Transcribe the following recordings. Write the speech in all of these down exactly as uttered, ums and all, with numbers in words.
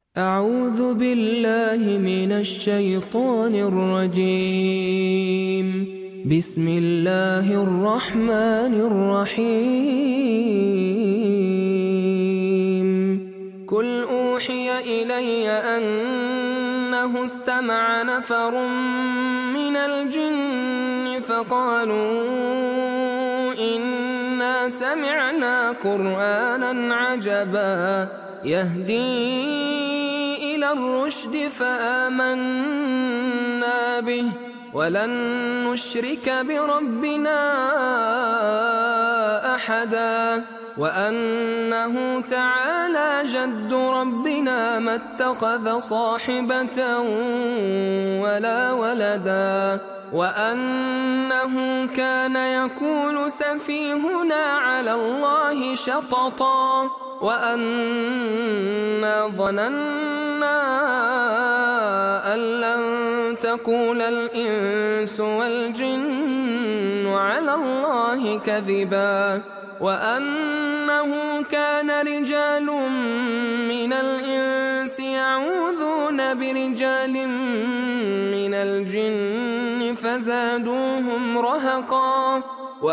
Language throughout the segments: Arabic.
أعوذ بالله من الشيطان الرجيم. بسم الله الرحمن الرحيم. قل أوحي إلي أنه استمع نفر من الجن فقالوا إنا سمعنا قرآنا عجبا يهدي إلى الرشد فآمنا به ولن نشرك بربنا أحدا وأنه تعالى جد ربنا ما اتخذ صاحبة ولا ولدا وأنه كان يقول سفيهنا على الله شططا وأنا ظننا أن لن تقول الإنس والجن على الله كذبا وأنه كان رجال من الإنس يعوذون برجال من الجن فزادوهم رهقا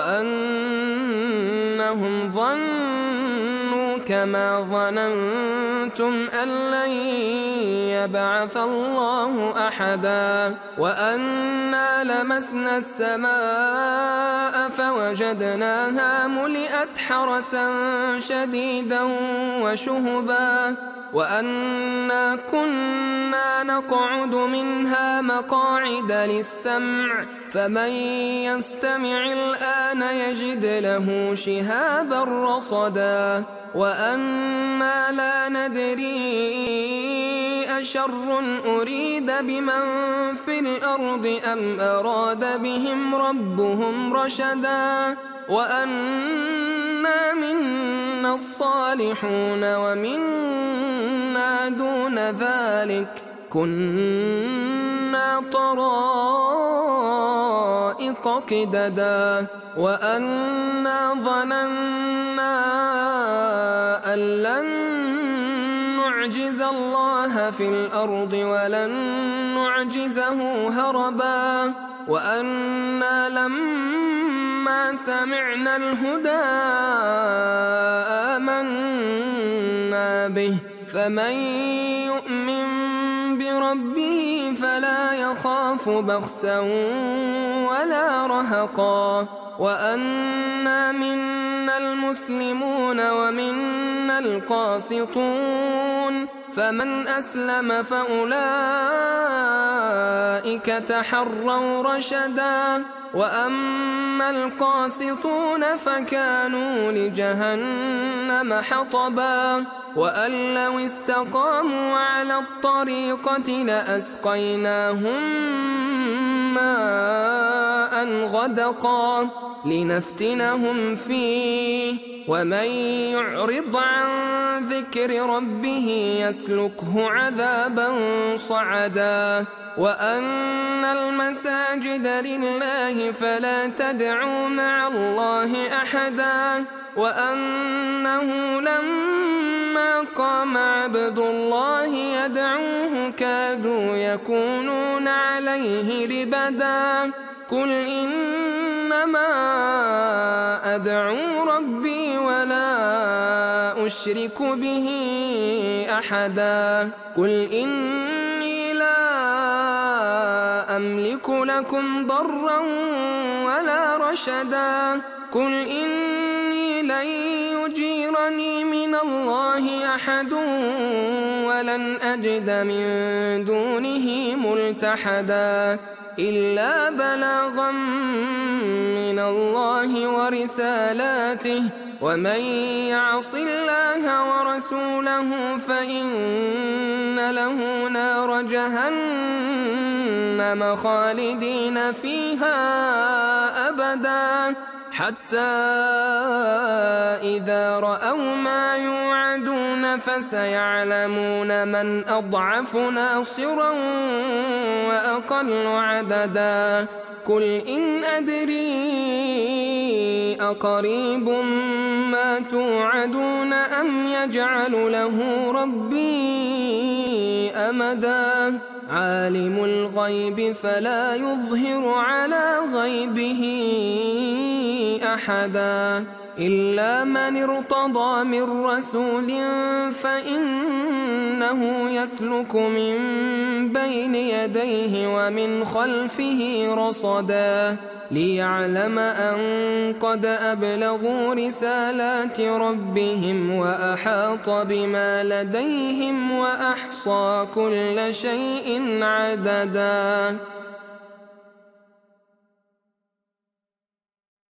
وأنهم ظنوا كما ظننتم أن لن يبعث الله أحدا وأنا لمسنا السماء فوجدناها ملئت حرسا شديدا وشهبا وأنا كنا نقعد منها مقاعد للسمع فمن يستمع الآن يجد له شهابا رصدا وأنا لا ندري أشر أريد بمن في الأرض أم أراد بهم ربهم رشدا وأنا منا الصالحون ومنا دون ذلك كنا طرائق قددا وأنا ظننا أن لن نعجز الله في الأرض ولن نعجزه هربا وأنا لما سمعنا الهدى آمنا به فمن يؤمن بربه فلا يخاف بخسا ولا رهقا وأنا منا المسلمون ومنا القاسطون فمن أسلم فأولئك تحروا رشدا وأما القاسطون فكانوا لجهنم حطبا وأن لو استقاموا على الطريقة لأسقيناهم ماء غدقا لنفتنهم فيه ومن يعرض عن ذكر ربه يسلكه عذابا صعدا وأن المساجد لله فلا تدعوا مع الله أحدا وأنه لما قام عبد الله يدعوه كادوا يكونون عليه لبدا قل إنما أدعو ربي ولا أشرك به أحدا قل إني لا أملك لكم ضرا ولا رشدا قل إني لن يجيرني من الله أحد ولن أجد من دونه ملتحدا إلا بلاغا من الله ورسالاته ومن يعص الله ورسوله فإن له نار جهنم خالدين فيها أبدا حتى إذا رأوا ما يوعدون فسيعلمون من أضعف ناصرا وأقل عددا قل إن أدري أقريب ما توعدون أم يجعل له ربي أمدا عالم الغيب فلا يظهر على غيبه أحدا إلا من ارتضى من رسول فإنه يسلك من بين يديه ومن خلفه رصدا ليعلم أن قد أبلغوا رسالات ربهم وأحاط بما لديهم وأحصى كل شيء عددا.